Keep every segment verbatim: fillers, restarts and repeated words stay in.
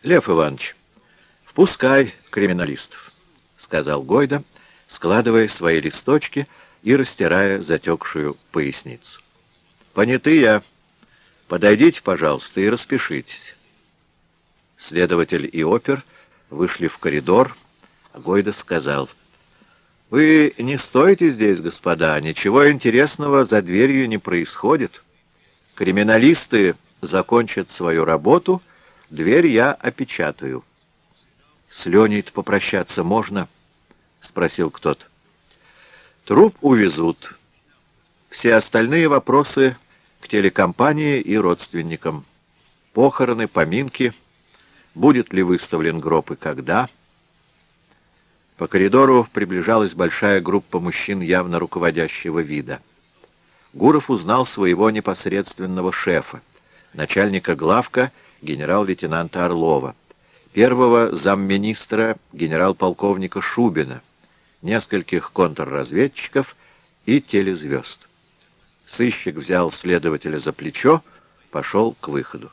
Лев Иванович, впускай криминалистов, — сказал Гойда, складывая свои листочки и растирая затекшую поясницу. Понятые, подойдите, пожалуйста, и распишитесь. Следователь и опер вышли в коридор, а Гойда сказал: «Вы не стоите здесь, господа, ничего интересного за дверью не происходит. Криминалисты закончат свою работу, дверь я опечатаю». «С Леней-то попрощаться можно?» — спросил кто-то. «Труп увезут. Все остальные вопросы к телекомпании и родственникам. Похороны, поминки, будет ли выставлен гроб и когда». По коридору приближалась большая группа мужчин явно руководящего вида. Гуров узнал своего непосредственного шефа, начальника главка генерал-лейтенанта Орлова, первого замминистра генерал-полковника Шубина, нескольких контрразведчиков и телезвезд. Сыщик взял следователя за плечо, пошел к выходу.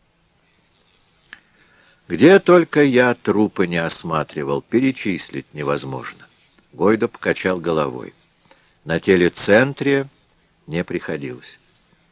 Где только я трупы не осматривал, перечислить невозможно. Гойда покачал головой. На телецентре не приходилось.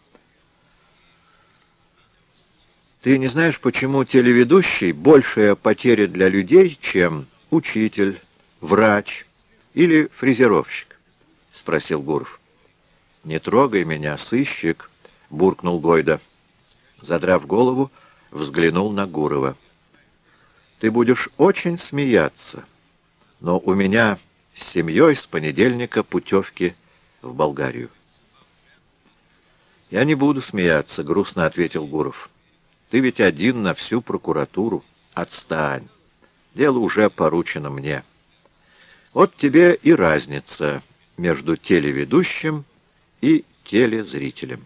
Ты не знаешь, почему телеведущий большая потеря для людей, чем учитель, врач или фрезеровщик? — спросил Гуров. — Не трогай меня, сыщик, — буркнул Гойда. Задрав голову, взглянул на Гурова. Ты будешь очень смеяться, но у меня с семьей с понедельника путевки в Болгарию. Я не буду смеяться, — грустно ответил Гуров. Ты ведь один на всю прокуратуру. Отстань. Дело уже поручено мне. Вот тебе и разница между телеведущим и телезрителем.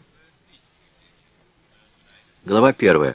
Глава первая.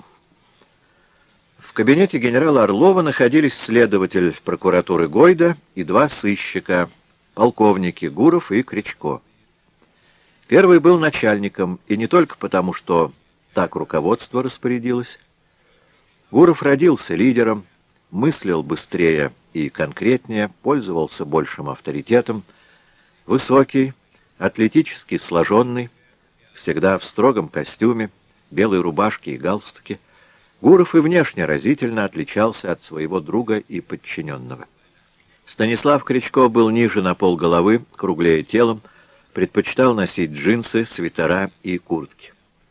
В кабинете генерала Орлова находились следователь прокуратуры Гойда и два сыщика, полковники Гуров и Кричко. Первый был начальником, и не только потому, что так руководство распорядилось. Гуров родился лидером, мыслил быстрее и конкретнее, пользовался большим авторитетом, высокий, атлетически сложенный, всегда в строгом костюме, белой рубашке и галстуке. Гуров и внешне разительно отличался от своего друга и подчиненного. Станислав Кричко был ниже на полголовы, круглее телом, предпочитал носить джинсы, свитера и куртки.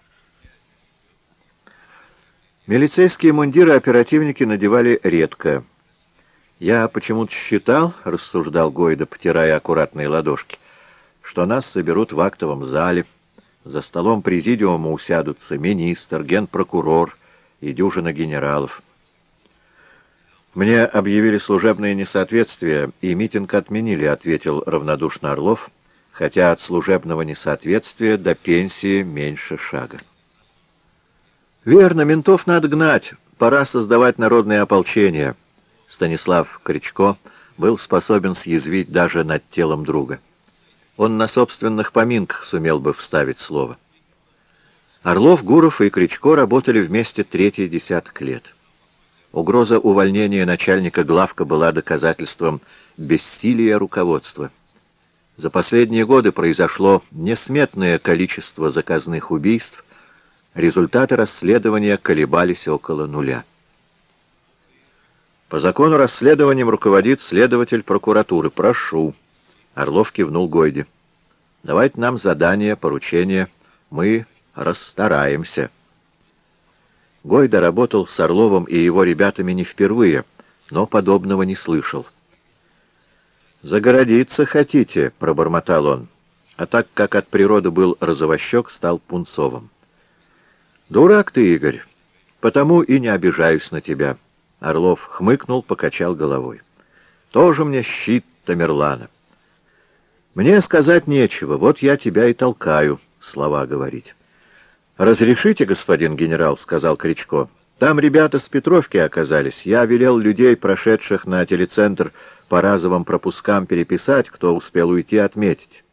Милицейские мундиры оперативники надевали редко. «Я почему-то считал, — рассуждал Гойда, потирая аккуратные ладошки, — что нас соберут в актовом зале, за столом президиума усядутся министр, генпрокурор и дюжина генералов. Мне объявили служебное несоответствие, и митинг отменили, — ответил равнодушно Орлов, хотя от служебного несоответствия до пенсии меньше шага. Верно, ментов надо гнать, пора создавать народное ополчение. Станислав Кричко был способен съязвить даже над телом друга. Он на собственных поминках сумел бы вставить слово. Орлов, Гуров и Кричко работали вместе третий десяток лет. Угроза увольнения начальника главка была доказательством бессилия руководства. За последние годы произошло несметное количество заказных убийств, результаты расследования колебались около нуля. По закону расследованием руководит следователь прокуратуры. Прошу. Орлов кивнул Гойде. Давайте нам задание, поручение. Мы расстараемся. Гойда работал с Орловым и его ребятами не впервые, но подобного не слышал. «Загородиться хотите?» — пробормотал он, а так как от природы был розовощек, стал пунцовым. «Дурак ты, Игорь, потому и не обижаюсь на тебя». Орлов хмыкнул, покачал головой. «Тоже мне щит Тамерлана. Мне сказать нечего, вот я тебя и толкаю слова говорить». «Разрешите, господин генерал», — сказал Кричко. «Там ребята с Петровки оказались. Я велел людей, прошедших на телецентр, по разовым пропускам переписать, кто успел уйти, отметить.